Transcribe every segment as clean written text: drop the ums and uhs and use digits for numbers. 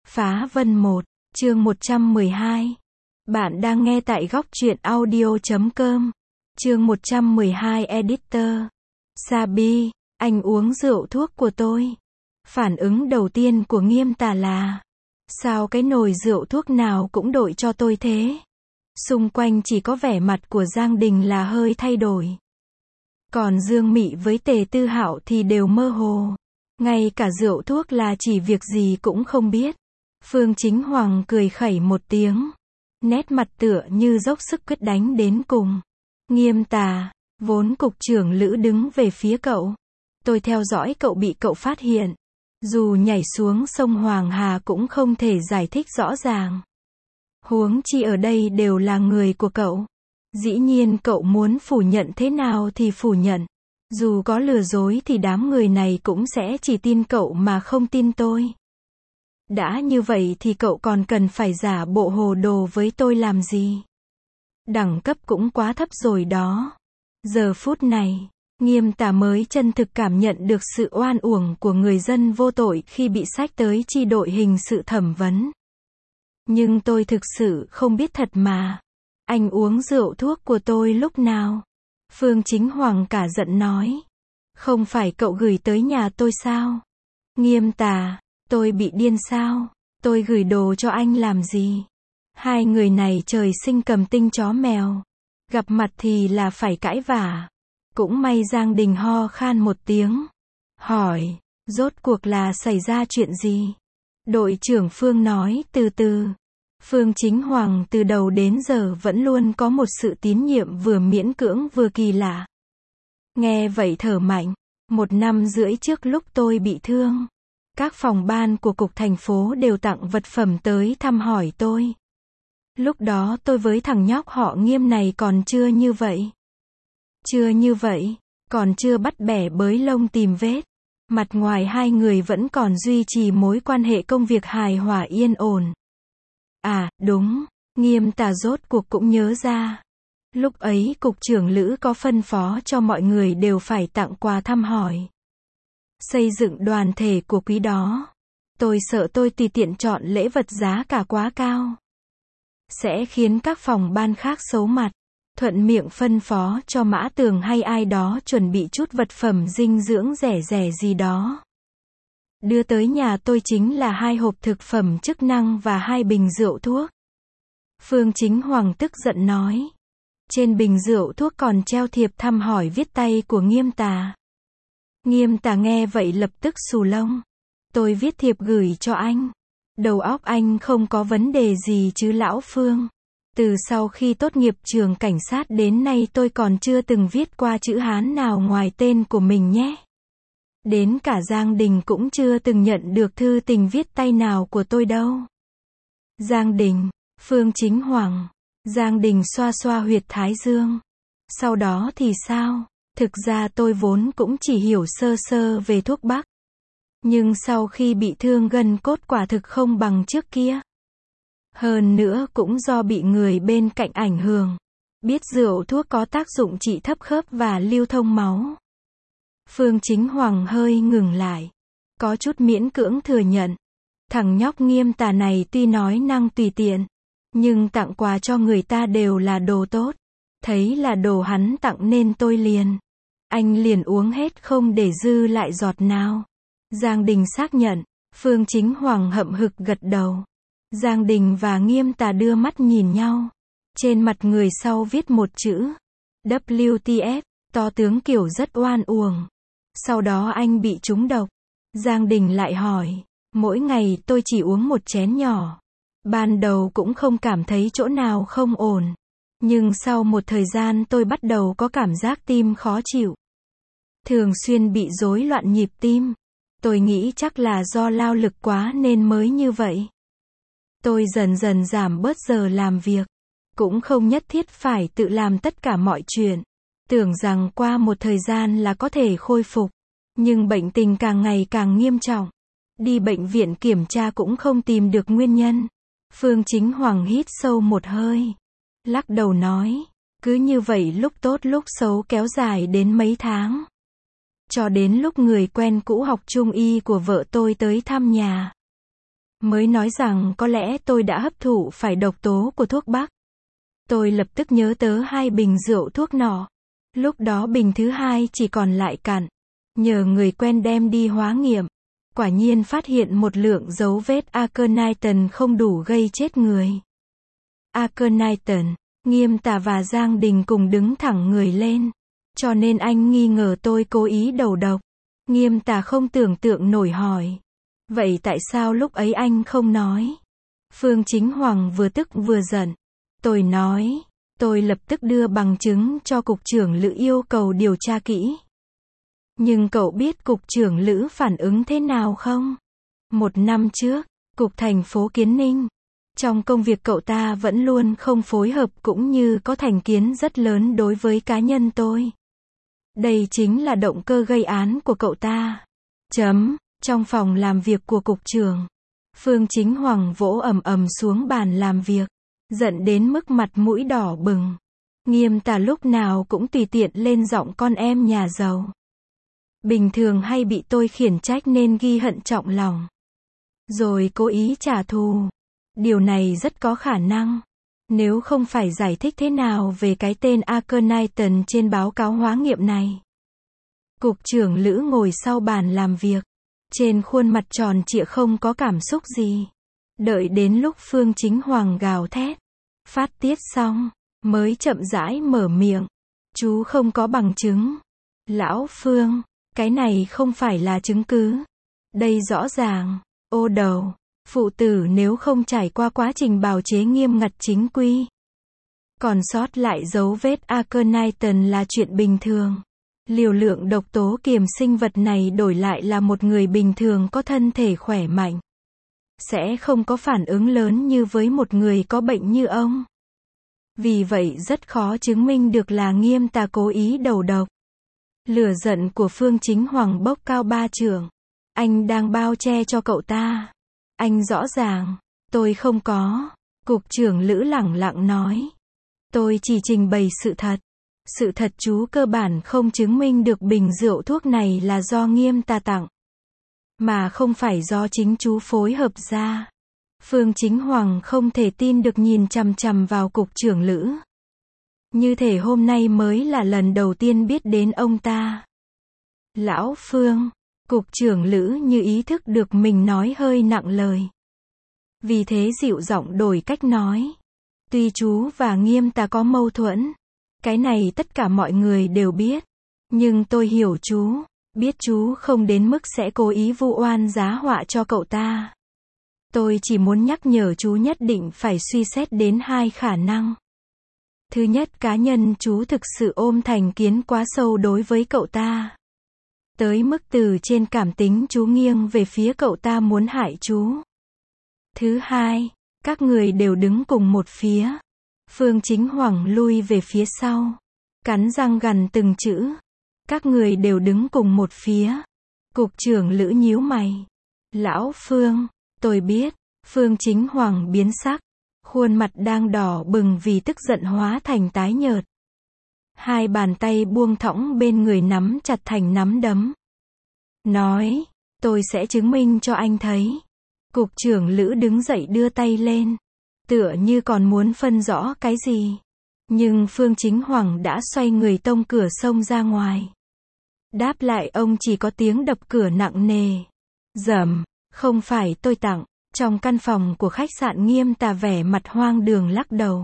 Phá Vân 1, chương 112. Bạn đang nghe tại góc truyện audio.com. Chương 112 Editor. Sabi, anh uống rượu thuốc của tôi. Phản ứng đầu tiên của Nghiêm Tà là, sao cái nồi rượu thuốc nào cũng đội cho tôi thế? Xung quanh chỉ có vẻ mặt của Giang Đình là hơi thay đổi. Còn Dương Mị với Tề Tư Hạo thì đều mơ hồ. Ngay cả rượu thuốc là chỉ việc gì cũng không biết. Phương Chính Hoàng cười khẩy một tiếng. Nét mặt tựa như dốc sức quyết đánh đến cùng. Nghiêm Tà, vốn cục trưởng Lữ đứng về phía cậu. Tôi theo dõi cậu bị cậu phát hiện. Dù nhảy xuống sông Hoàng Hà cũng không thể giải thích rõ ràng. Huống chi ở đây đều là người của cậu. Dĩ nhiên cậu muốn phủ nhận thế nào thì phủ nhận. Dù có lừa dối thì đám người này cũng sẽ chỉ tin cậu mà không tin tôi. Đã như vậy thì cậu còn cần phải giả bộ hồ đồ với tôi làm gì? Đẳng cấp cũng quá thấp rồi đó. Giờ phút này, Nghiêm Tà mới chân thực cảm nhận được sự oan uổng của người dân vô tội khi bị xách tới chi đội hình sự thẩm vấn. Nhưng tôi thực sự không biết thật mà. Anh uống rượu thuốc của tôi lúc nào? Phương Chính Hoàng cả giận nói. Không phải cậu gửi tới nhà tôi sao? Nghiêm Tà, tôi bị điên sao? Tôi gửi đồ cho anh làm gì? Hai người này trời sinh cầm tinh chó mèo. Gặp mặt thì là phải cãi vả. Cũng may Giang Đình ho khan một tiếng. Hỏi, rốt cuộc là xảy ra chuyện gì? Đội trưởng Phương nói từ từ. Phương Chính Hoàng từ đầu đến giờ vẫn luôn có một sự tín nhiệm vừa miễn cưỡng vừa kỳ lạ. Nghe vậy thở mạnh. 1 năm rưỡi trước lúc tôi bị thương, các phòng ban của cục thành phố đều tặng vật phẩm tới thăm hỏi tôi. Lúc đó tôi với thằng nhóc họ Nghiêm này còn chưa như vậy. Còn chưa bắt bẻ bới lông tìm vết. Mặt ngoài hai người vẫn còn duy trì mối quan hệ công việc hài hòa yên ổn. À, đúng, Nghiêm Tà rốt cuộc cũng nhớ ra. Lúc ấy cục trưởng Lữ có phân phó cho mọi người đều phải tặng quà thăm hỏi. Xây dựng đoàn thể của quý đó. Tôi sợ tôi tùy tiện chọn lễ vật giá cả quá cao sẽ khiến các phòng ban khác xấu mặt. Thuận miệng phân phó cho Mã Tường hay ai đó chuẩn bị chút vật phẩm dinh dưỡng rẻ rẻ gì đó. Đưa tới nhà tôi chính là 2 hộp thực phẩm chức năng và 2 bình rượu thuốc. Phương Chính Hoàng tức giận nói. Trên bình rượu thuốc còn treo thiệp thăm hỏi viết tay của Nghiêm Tà. Nghiêm Tà nghe vậy lập tức xù lông. Tôi viết thiệp gửi cho anh. Đầu óc anh không có vấn đề gì chứ lão Phương. Từ sau khi tốt nghiệp trường cảnh sát đến nay tôi còn chưa từng viết qua chữ Hán nào ngoài tên của mình nhé. Đến cả Giang Đình cũng chưa từng nhận được thư tình viết tay nào của tôi đâu. Giang Đình, Phương Chính Hoàng. Giang Đình xoa xoa huyệt thái dương. Sau đó thì sao? Thực ra tôi vốn cũng chỉ hiểu sơ sơ về thuốc bắc. Nhưng sau khi bị thương gân cốt quả thực không bằng trước kia. Hơn nữa cũng do bị người bên cạnh ảnh hưởng. Biết rượu thuốc có tác dụng trị thấp khớp và lưu thông máu. Phương Chính Hoàng hơi ngừng lại. Có chút miễn cưỡng thừa nhận. Thằng nhóc Nghiêm Tà này tuy nói năng tùy tiện. Nhưng tặng quà cho người ta đều là đồ tốt. Thấy là đồ hắn tặng nên tôi liền. Anh liền uống hết không để dư lại giọt nào. Giang Đình xác nhận. Phương Chính Hoàng hậm hực gật đầu. Giang Đình và Nghiêm Tà đưa mắt nhìn nhau. Trên mặt người sau viết một chữ. WTF, to tướng kiểu rất oan uổng. Sau đó anh bị trúng độc. Giang Đình lại hỏi. Mỗi ngày tôi chỉ uống 1 chén nhỏ. Ban đầu cũng không cảm thấy chỗ nào không ổn. Nhưng sau một thời gian tôi bắt đầu có cảm giác tim khó chịu. Thường xuyên bị rối loạn nhịp tim. Tôi nghĩ chắc là do lao lực quá nên mới như vậy. Tôi dần dần giảm bớt giờ làm việc. Cũng không nhất thiết phải tự làm tất cả mọi chuyện. Tưởng rằng qua một thời gian là có thể khôi phục. Nhưng bệnh tình càng ngày càng nghiêm trọng. Đi bệnh viện kiểm tra cũng không tìm được nguyên nhân. Phương Chính Hoàng hít sâu một hơi. Lắc đầu nói. Cứ như vậy lúc tốt lúc xấu kéo dài đến mấy tháng. Cho đến lúc người quen cũ học trung y của vợ tôi tới thăm nhà. mới nói rằng có lẽ tôi đã hấp thụ phải độc tố của thuốc bắc. Tôi lập tức nhớ tới 2 bình rượu thuốc nọ. Lúc đó bình thứ 2 chỉ còn lại cạn. Nhờ người quen đem đi hóa nghiệm. Quả nhiên phát hiện một lượng dấu vết aconitum không đủ gây chết người. Aconitum, Nghiêm Tà và Giang Đình cùng đứng thẳng người lên. Cho nên anh nghi ngờ tôi cố ý đầu độc. Nghiêm Tà không tưởng tượng nổi hỏi. Vậy tại sao lúc ấy anh không nói? Phương Chính Hoàng vừa tức vừa giận. Tôi nói. Tôi lập tức đưa bằng chứng cho cục trưởng Lữ yêu cầu điều tra kỹ. Nhưng cậu biết cục trưởng Lữ phản ứng thế nào không? 1 năm trước, cục thành phố Kiến Ninh. Trong công việc cậu ta vẫn luôn không phối hợp cũng như có thành kiến rất lớn đối với cá nhân tôi. Đây chính là động cơ gây án của cậu ta. Trong phòng làm việc của cục trưởng, Phương Chính Hoàng vỗ ầm ầm xuống bàn làm việc, giận đến mức mặt mũi đỏ bừng. Nghiêm Tà lúc nào cũng tùy tiện lên giọng con em nhà giàu. Bình thường hay bị tôi khiển trách nên ghi hận trọng lòng. Rồi cố ý trả thù. Điều này rất có khả năng. Nếu không phải giải thích thế nào về cái tên aconitum trên báo cáo hóa nghiệm này. Cục trưởng Lữ ngồi sau bàn làm việc. Trên khuôn mặt tròn trịa không có cảm xúc gì. Đợi đến lúc Phương Chính Hoàng gào thét. Phát tiết xong. Mới chậm rãi mở miệng. Chú không có bằng chứng. Lão Phương. Cái này không phải là chứng cứ. Đây rõ ràng. Ô đầu. Phụ tử nếu không trải qua quá trình bào chế nghiêm ngặt chính quy. Còn sót lại dấu vết aconitum là chuyện bình thường. Liều lượng độc tố kiềm sinh vật này đổi lại là một người bình thường có thân thể khỏe mạnh. Sẽ không có phản ứng lớn như với một người có bệnh như ông. Vì vậy rất khó chứng minh được là Nghiêm Tà cố ý đầu độc. Lửa giận của Phương Chính Hoàng bốc cao 3 trượng. Anh đang bao che cho cậu ta. Anh rõ ràng. Tôi không có. Cục trưởng Lữ lẳng lặng nói. Tôi chỉ trình bày sự thật. Sự thật chú cơ bản không chứng minh được bình rượu thuốc này là do Nghiêm Tà tặng. Mà không phải do chính chú phối hợp ra. Phương Chính Hoàng không thể tin được nhìn chằm chằm vào cục trưởng Lữ. Như thể hôm nay mới là lần đầu tiên biết đến ông ta. Lão Phương. Cục trưởng Lữ như ý thức được mình nói hơi nặng lời. Vì thế dịu giọng đổi cách nói. Tuy chú và Nghiêm Tà có mâu thuẫn. Cái này tất cả mọi người đều biết. Nhưng tôi hiểu chú. Biết chú không đến mức sẽ cố ý vu oan giá họa cho cậu ta. Tôi chỉ muốn nhắc nhở chú nhất định phải suy xét đến 2 khả năng. Thứ nhất, cá nhân chú thực sự ôm thành kiến quá sâu đối với cậu ta. Tới mức từ trên cảm tính chú nghiêng về phía cậu ta muốn hại chú. Thứ hai, các người đều đứng cùng một phía. Phương Chính Hoàng lui về phía sau. Cắn răng gằn từng chữ. Các người đều đứng cùng một phía. Cục trưởng Lữ nhíu mày. Lão Phương, tôi biết. Phương Chính Hoàng biến sắc. Khuôn mặt đang đỏ bừng vì tức giận hóa thành tái nhợt. 2 bàn tay buông thõng bên người nắm chặt thành nắm đấm. Nói, tôi sẽ chứng minh cho anh thấy. Cục trưởng Lữ đứng dậy đưa tay lên. Tựa như còn muốn phân rõ cái gì. Nhưng Phương Chính Hoàng đã xoay người tông cửa xông ra ngoài. Đáp lại ông chỉ có tiếng đập cửa nặng nề. Rầm, không phải tôi tặng. Trong căn phòng của khách sạn Nghiêm Tà vẻ mặt hoang đường lắc đầu.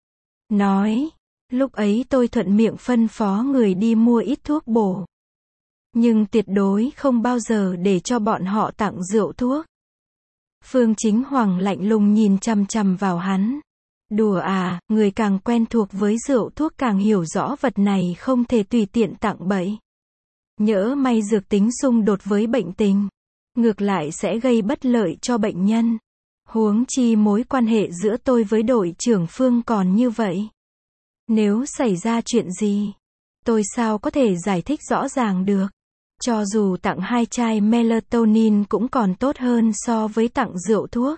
Nói, lúc ấy tôi thuận miệng phân phó người đi mua ít thuốc bổ. Nhưng tuyệt đối không bao giờ để cho bọn họ tặng rượu thuốc. Phương Chính Hoàng lạnh lùng nhìn chằm chằm vào hắn. Đùa à, người càng quen thuộc với rượu thuốc càng hiểu rõ vật này không thể tùy tiện tặng bậy. Nhỡ may dược tính xung đột với bệnh tình. Ngược lại sẽ gây bất lợi cho bệnh nhân. Huống chi mối quan hệ giữa tôi với đội trưởng Phương còn như vậy. Nếu xảy ra chuyện gì, tôi sao có thể giải thích rõ ràng được. Cho dù tặng 2 chai melatonin cũng còn tốt hơn so với tặng rượu thuốc.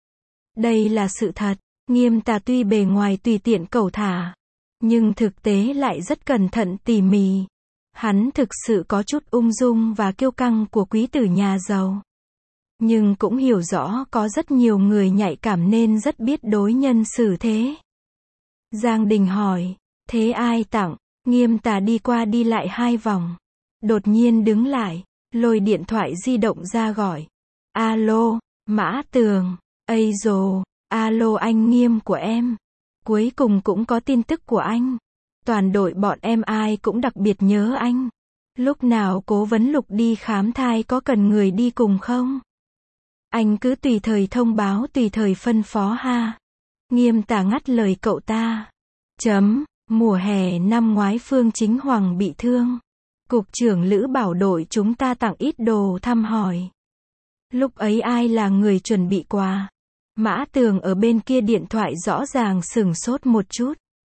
Đây là sự thật. Nghiêm Tà tuy bề ngoài tùy tiện cẩu thả, nhưng thực tế lại rất cẩn thận tỉ mỉ. Hắn thực sự có chút ung dung và kiêu căng của quý tử nhà giàu. Nhưng cũng hiểu rõ có rất nhiều người nhạy cảm nên rất biết đối nhân xử thế. Giang Đình hỏi, thế ai tặng? Nghiêm Tà đi qua đi lại 2 vòng. Đột nhiên đứng lại, lôi điện thoại di động ra gọi. Alo, Mã Tường, ây dồ, alo anh Nghiêm của em. Cuối cùng cũng có tin tức của anh. Toàn đội bọn em ai cũng đặc biệt nhớ anh. Lúc nào Cố vấn Lục đi khám thai có cần người đi cùng không? Anh cứ tùy thời thông báo, tùy thời phân phó ha. Nghiêm Tà ngắt lời cậu ta. Mùa hè năm ngoái Phương Chính Hoàng bị thương. Cục trưởng Lữ bảo đội chúng ta tặng ít đồ thăm hỏi. Lúc ấy ai là người chuẩn bị quà? Mã Tường ở bên kia điện thoại rõ ràng sửng sốt một chút.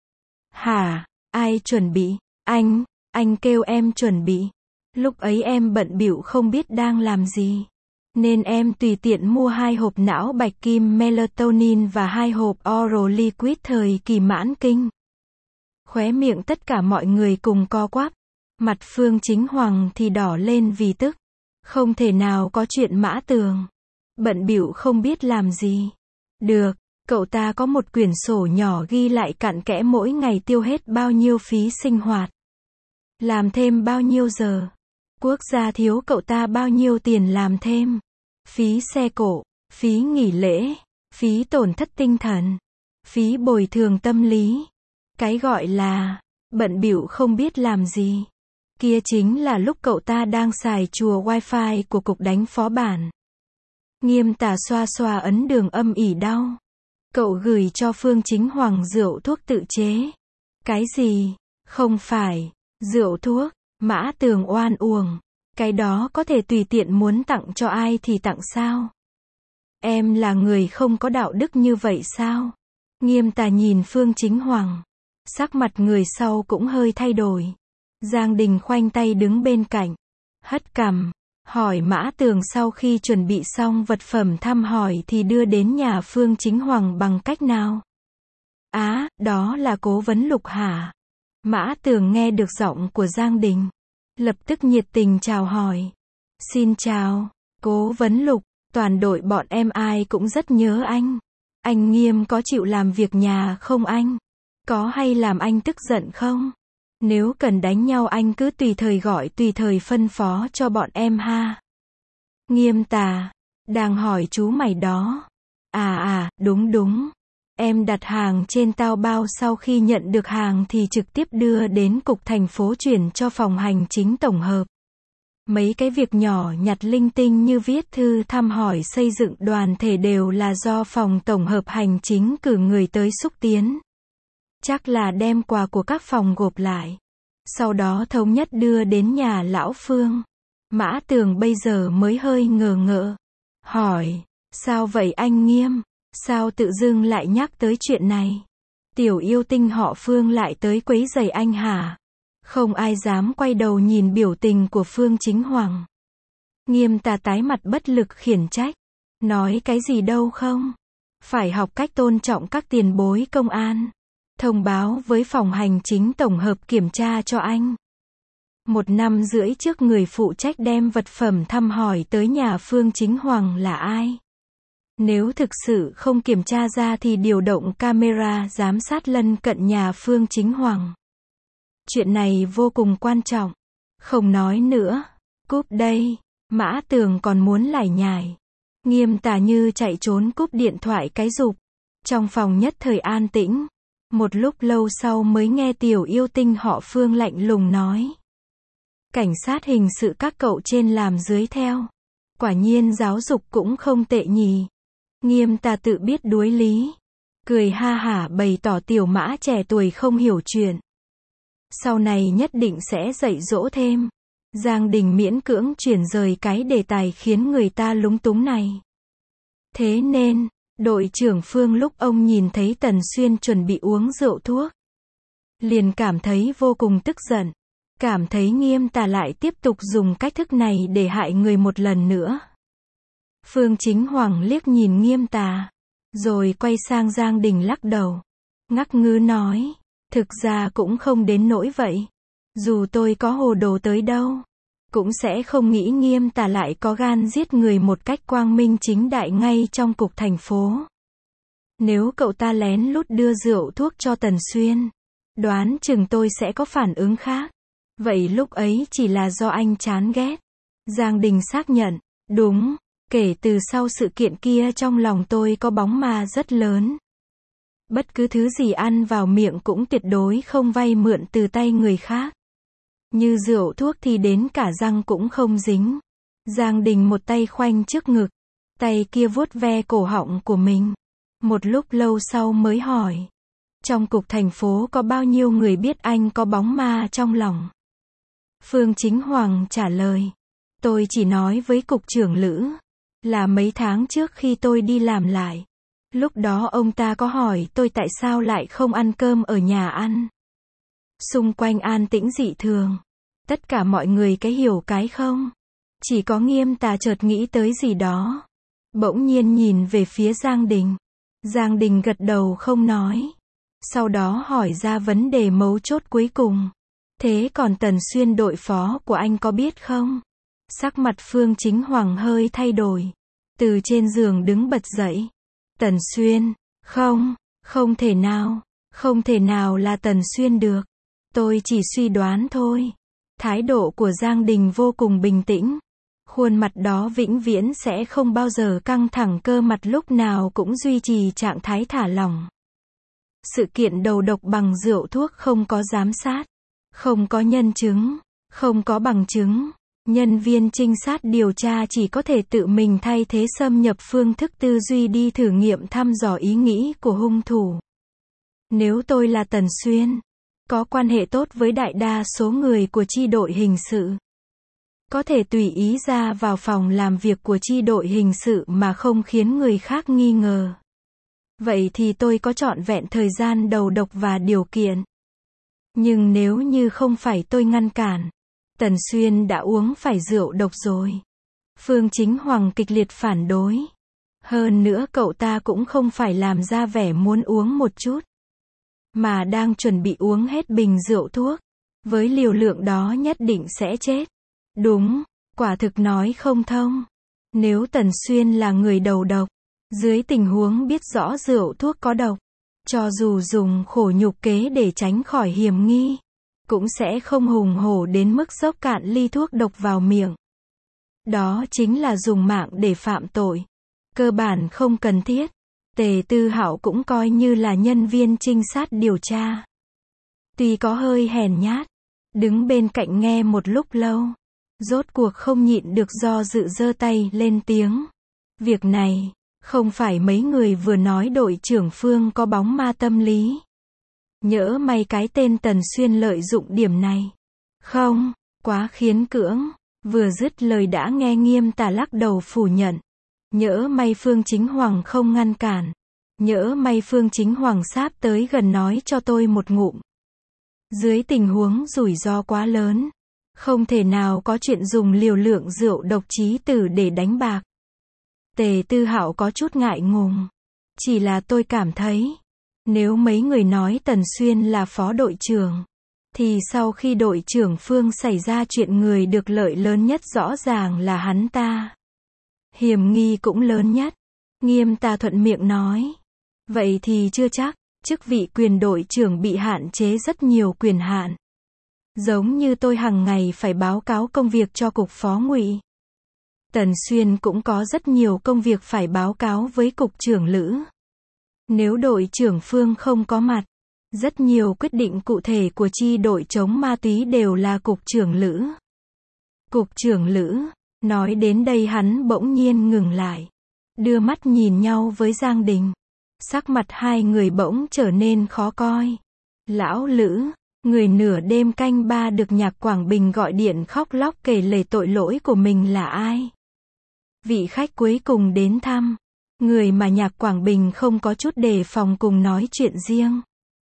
Hả? Ai chuẩn bị? Anh kêu em chuẩn bị. Lúc ấy em bận bịu không biết đang làm gì. Nên em tùy tiện mua 2 hộp não bạch kim melatonin và 2 hộp oral liquid thời kỳ mãn kinh. Khóe miệng tất cả mọi người cùng co quắp. Mặt Phương Chính Hoàng thì đỏ lên vì tức. Không thể nào có chuyện Mã Tường bận bịu không biết làm gì. Được, cậu ta có một quyển sổ nhỏ ghi lại cặn kẽ mỗi ngày tiêu hết bao nhiêu phí sinh hoạt. Làm thêm bao nhiêu giờ. Quốc gia thiếu cậu ta bao nhiêu tiền làm thêm. Phí xe cộ, phí nghỉ lễ, phí tổn thất tinh thần, phí bồi thường tâm lý. Cái gọi là bận bịu không biết làm gì. Kia chính là lúc cậu ta đang xài chùa wifi của cục đánh phó bản. Nghiêm Tà xoa xoa ấn đường âm ỉ đau. Cậu gửi cho Phương Chính Hoàng rượu thuốc tự chế. Cái gì? Không phải. Rượu thuốc. Mã Tường oan uổng. Cái đó có thể tùy tiện muốn tặng cho ai thì tặng sao? Em là người không có đạo đức như vậy sao? Nghiêm Tà nhìn Phương Chính Hoàng. Sắc mặt người sau cũng hơi thay đổi. Giang Đình khoanh tay đứng bên cạnh. Hất cằm. Hỏi Mã Tường sau khi chuẩn bị xong vật phẩm thăm hỏi thì đưa đến nhà Phương Chính Hoàng bằng cách nào? Đó là Cố vấn Lục hả? Mã Tường nghe được giọng của Giang Đình. Lập tức nhiệt tình chào hỏi. Xin chào, Cố vấn Lục, toàn đội bọn em ai cũng rất nhớ anh. Anh Nghiêm có chịu làm việc nhà không anh? Có hay làm anh tức giận không? Nếu cần đánh nhau anh cứ tùy thời gọi, tùy thời phân phó cho bọn em ha. Nghiêm Tà, đang hỏi chú mày đó. Đúng. Em đặt hàng trên Taobao, sau khi nhận được hàng thì trực tiếp đưa đến cục thành phố chuyển cho phòng hành chính tổng hợp. Mấy cái việc nhỏ nhặt linh tinh như viết thư thăm hỏi xây dựng đoàn thể đều là do phòng tổng hợp hành chính cử người tới xúc tiến. Chắc là đem quà của các phòng gộp lại. Sau đó thống nhất đưa đến nhà lão Phương. Mã Tường bây giờ mới hơi ngờ ngợ. Hỏi, sao vậy anh Nghiêm? Sao tự dưng lại nhắc tới chuyện này? Tiểu yêu tinh họ Phương lại tới quấy rầy anh hả? Không ai dám quay đầu nhìn biểu tình của Phương Chính Hoàng. Nghiêm Tà tái mặt bất lực khiển trách. Nói cái gì đâu không? Phải học cách tôn trọng các tiền bối công an. Thông báo với phòng hành chính tổng hợp kiểm tra cho anh. 1 năm rưỡi trước người phụ trách đem vật phẩm thăm hỏi tới nhà Phương Chính Hoàng là ai? Nếu thực sự không kiểm tra ra thì điều động camera giám sát lân cận nhà Phương Chính Hoàng. Chuyện này vô cùng quan trọng. Không nói nữa. Cúp đây. Mã Tường còn muốn lải nhải. Nghiêm Tà như chạy trốn cúp điện thoại cái rụp. Trong phòng nhất thời an tĩnh. Một lúc lâu sau mới nghe tiểu yêu tinh họ Phương lạnh lùng nói. Cảnh sát hình sự các cậu trên làm dưới theo. Quả nhiên giáo dục cũng không tệ nhỉ. Nghiêm Tà tự biết đối lý. Cười ha hả bày tỏ tiểu Mã trẻ tuổi không hiểu chuyện. Sau này nhất định sẽ dạy dỗ thêm. Giang Đình miễn cưỡng chuyển rời cái đề tài khiến người ta lúng túng này. Thế nên, đội trưởng Phương lúc ông nhìn thấy Tần Xuyên chuẩn bị uống rượu thuốc, liền cảm thấy vô cùng tức giận. Cảm thấy Nghiêm Tà lại tiếp tục dùng cách thức này để hại người một lần nữa. Phương Chính Hoàng liếc nhìn Nghiêm Tà, rồi quay sang Giang Đình lắc đầu. Ngắc ngứ nói, thực ra cũng không đến nỗi vậy. Dù tôi có hồ đồ tới đâu, cũng sẽ không nghĩ Nghiêm Tà lại có gan giết người một cách quang minh chính đại ngay trong cục thành phố. Nếu cậu ta lén lút đưa rượu thuốc cho Tần Xuyên, đoán chừng tôi sẽ có phản ứng khác. Vậy lúc ấy chỉ là do anh chán ghét. Giang Đình xác nhận, đúng, kể từ sau sự kiện kia trong lòng tôi có bóng ma rất lớn. Bất cứ thứ gì ăn vào miệng cũng tuyệt đối không vay mượn từ tay người khác. Như rượu thuốc thì đến cả răng cũng không dính. Giang Đình một tay khoanh trước ngực, tay kia vuốt ve cổ họng của mình. Một lúc lâu sau mới hỏi, trong cục thành phố có bao nhiêu người biết anh có bóng ma trong lòng? Phương Chính Hoàng trả lời, tôi chỉ nói với cục trưởng Lữ, là mấy tháng trước khi tôi đi làm lại. Lúc đó ông ta có hỏi tôi tại sao lại không ăn cơm ở nhà ăn. Xung quanh an tĩnh dị thường. Tất cả mọi người cái hiểu cái không. Chỉ có Nghiêm Tà chợt nghĩ tới gì đó. Bỗng nhiên nhìn về phía Giang Đình. Giang Đình gật đầu không nói. Sau đó hỏi ra vấn đề mấu chốt cuối cùng. Thế còn Tần Xuyên đội phó của anh có biết không? Sắc mặt Phương Chính Hoàng hơi thay đổi. Từ trên giường đứng bật dậy. Tần Xuyên, không thể nào là Tần Xuyên được. Tôi chỉ suy đoán thôi. Thái độ của Giang Đình vô cùng bình tĩnh. Khuôn mặt đó vĩnh viễn sẽ không bao giờ căng thẳng, cơ mặt lúc nào cũng duy trì trạng thái thả lỏng. Sự kiện đầu độc bằng rượu thuốc không có giám sát, không có nhân chứng, không có bằng chứng. Nhân viên trinh sát điều tra chỉ có thể tự mình thay thế xâm nhập phương thức tư duy đi thử nghiệm thăm dò ý nghĩ của hung thủ. Nếu tôi là Tần Xuyên, có quan hệ tốt với đại đa số người của chi đội hình sự, có thể tùy ý ra vào phòng làm việc của chi đội hình sự mà không khiến người khác nghi ngờ. Vậy thì tôi có trọn vẹn thời gian đầu độc và điều kiện. Nhưng nếu như không phải tôi ngăn cản, Tần Xuyên đã uống phải rượu độc rồi. Phương Chính Hoàng kịch liệt phản đối. Hơn nữa cậu ta cũng không phải làm ra vẻ muốn uống một chút, mà đang chuẩn bị uống hết bình rượu thuốc. Với liều lượng đó nhất định sẽ chết. Đúng, quả thực nói không thông. Nếu Tần Xuyên là người đầu độc, dưới tình huống biết rõ rượu thuốc có độc, cho dù dùng khổ nhục kế để tránh khỏi hiểm nghi, cũng sẽ không hùng hổ đến mức dốc cạn ly thuốc độc vào miệng. Đó chính là dùng mạng để phạm tội. Cơ bản không cần thiết. Tề Tư Hạo cũng coi như là nhân viên trinh sát điều tra. Tuy có hơi hèn nhát, đứng bên cạnh nghe một lúc lâu, rốt cuộc không nhịn được do dự giơ tay lên tiếng. Việc này, không phải mấy người vừa nói đội trưởng Phương có bóng ma tâm lý. Nhỡ may cái tên Tần Xuyên lợi dụng điểm này. Không, quá khiến cưỡng. Vừa dứt lời đã nghe Nghiêm Tà lắc đầu phủ nhận. Nhỡ may Phương Chính Hoàng không ngăn cản. Nhỡ may Phương Chính Hoàng sáp tới gần nói cho tôi một ngụm. Dưới tình huống rủi ro quá lớn, không thể nào có chuyện dùng liều lượng rượu độc chí tử để đánh bạc. Tề Tư Hạo có chút ngại ngùng. Chỉ là tôi cảm thấy, nếu mấy người nói Tần Xuyên là phó đội trưởng, thì sau khi đội trưởng Phương xảy ra chuyện người được lợi lớn nhất rõ ràng là hắn ta. Hiểm nghi cũng lớn nhất. Nghiêm Tà thuận miệng nói. Vậy thì chưa chắc, chức vị quyền đội trưởng bị hạn chế rất nhiều quyền hạn. Giống như tôi hàng ngày phải báo cáo công việc cho cục phó Ngụy. Tần Xuyên cũng có rất nhiều công việc phải báo cáo với cục trưởng Lữ. Nếu đội trưởng Phương không có mặt, rất nhiều quyết định cụ thể của chi đội chống ma túy đều là cục trưởng Lữ. Cục trưởng Lữ, nói đến đây hắn bỗng nhiên ngừng lại, đưa mắt nhìn nhau với Giang Đình. Sắc mặt hai người bỗng trở nên khó coi. Lão Lữ, người nửa đêm canh ba được Nhạc Quảng Bình gọi điện khóc lóc kể lể tội lỗi của mình là ai? Vị khách cuối cùng đến thăm, người mà Nhạc Quảng Bình không có chút đề phòng cùng nói chuyện riêng.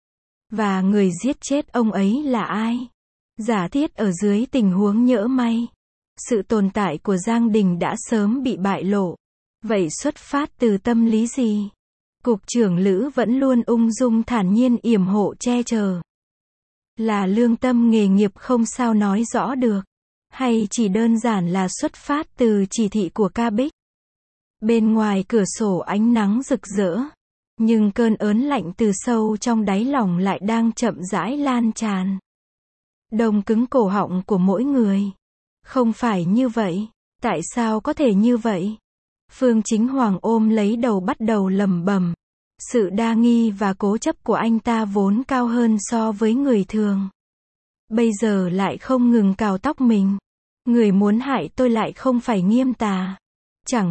Và người giết chết ông ấy là ai? Giả thiết ở dưới tình huống nhỡ may, sự tồn tại của Giang Đình đã sớm bị bại lộ. Vậy xuất phát từ tâm lý gì? Cục trưởng Lữ vẫn luôn ung dung thản nhiên yểm hộ che chở. Là lương tâm nghề nghiệp không sao nói rõ được. Hay chỉ đơn giản là xuất phát từ chỉ thị của Ca Bích? Bên ngoài cửa sổ ánh nắng rực rỡ, nhưng cơn ớn lạnh từ sâu trong đáy lòng lại đang chậm rãi lan tràn. Đông cứng cổ họng của mỗi người. Không phải như vậy. Tại sao có thể như vậy? Phương Chính Hoàng ôm lấy đầu bắt đầu lẩm bẩm. Sự đa nghi và cố chấp của anh ta vốn cao hơn so với người thường. Bây giờ lại không ngừng cào tóc mình. Người muốn hại tôi lại không phải Nghiêm Tà. Chẳng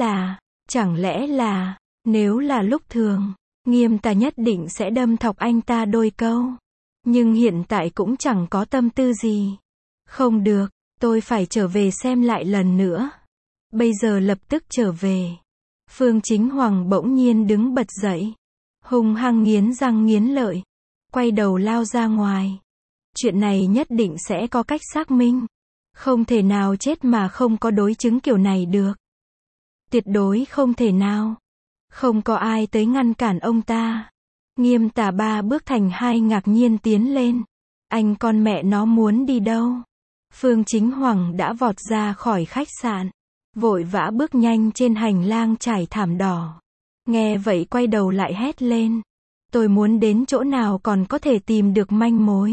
lẽ là, nếu là lúc thường, Nghiêm Tà nhất định sẽ đâm thọc anh ta đôi câu. Nhưng hiện tại cũng chẳng có tâm tư gì. Không được, tôi phải trở về xem lại lần nữa. Bây giờ lập tức trở về. Phương Chính Hoàng bỗng nhiên đứng bật dậy. Hung hăng nghiến răng nghiến lợi. Quay đầu lao ra ngoài. Chuyện này nhất định sẽ có cách xác minh. Không thể nào chết mà không có đối chứng kiểu này được. Tuyệt đối không thể nào. Không có ai tới ngăn cản ông ta. Nghiêm Tà 3 bước thành 2 ngạc nhiên tiến lên. Anh con mẹ nó muốn đi đâu? Phương Chính Hoàng đã vọt ra khỏi khách sạn. Vội vã bước nhanh trên hành lang trải thảm đỏ. Nghe vậy quay đầu lại hét lên. Tôi muốn đến chỗ nào còn có thể tìm được manh mối.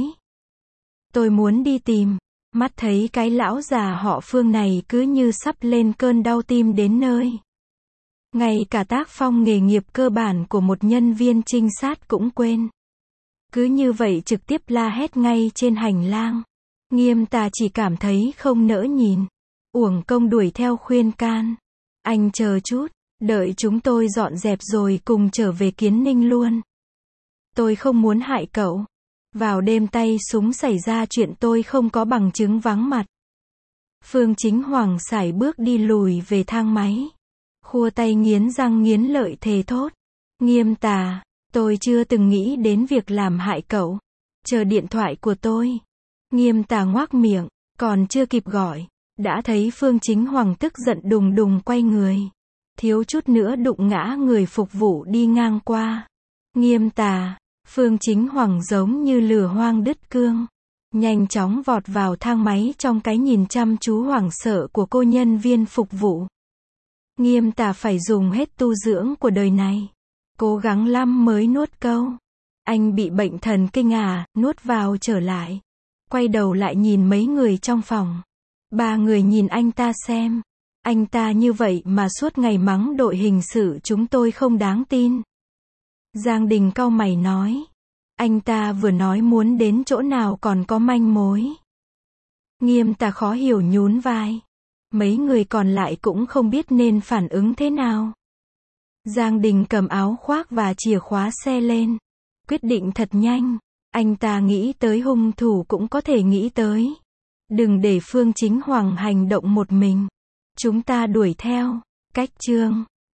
Tôi muốn đi tìm. Mắt thấy cái lão già họ Phương này cứ như sắp lên cơn đau tim đến nơi. Ngay cả tác phong nghề nghiệp cơ bản của một nhân viên trinh sát cũng quên. Cứ như vậy trực tiếp la hét ngay trên hành lang. Nghiêm Tà chỉ cảm thấy không nỡ nhìn. Uổng công đuổi theo khuyên can. Anh chờ chút, đợi chúng tôi dọn dẹp rồi cùng trở về Kiến Ninh luôn. Tôi không muốn hại cậu. Vào đêm tay súng xảy ra chuyện tôi không có bằng chứng vắng mặt. Phương Chính Hoàng sải bước đi lùi về thang máy. Khua tay nghiến răng nghiến lợi thề thốt. Nghiêm Tà, tôi chưa từng nghĩ đến việc làm hại cậu. Chờ điện thoại của tôi. Nghiêm Tà ngoác miệng, còn chưa kịp gọi. Đã thấy Phương Chính Hoàng tức giận đùng đùng quay người. Thiếu chút nữa đụng ngã người phục vụ đi ngang qua. Nghiêm Tà, Phương Chính Hoàng giống như lửa hoang đứt cương. Nhanh chóng vọt vào thang máy trong cái nhìn chăm chú hoảng sợ của cô nhân viên phục vụ. Nghiêm Tà phải dùng hết tu dưỡng của đời này. Cố gắng lắm mới nuốt câu. Anh bị bệnh thần kinh à, nuốt vào trở lại. Quay đầu lại nhìn mấy người trong phòng. 3 người nhìn anh ta xem. Anh ta như vậy mà suốt ngày mắng đội hình sự chúng tôi không đáng tin. Giang Đình cau mày nói. Anh ta vừa nói muốn đến chỗ nào còn có manh mối. Nghiêm Tà khó hiểu nhún vai. Mấy người còn lại cũng không biết nên phản ứng thế nào. Giang Đình cầm áo khoác và chìa khóa xe lên. Quyết định thật nhanh. Anh ta nghĩ tới hung thủ cũng có thể nghĩ tới. Đừng để Phương Chính Hoàng hành động một mình. Chúng ta đuổi theo. Cách chương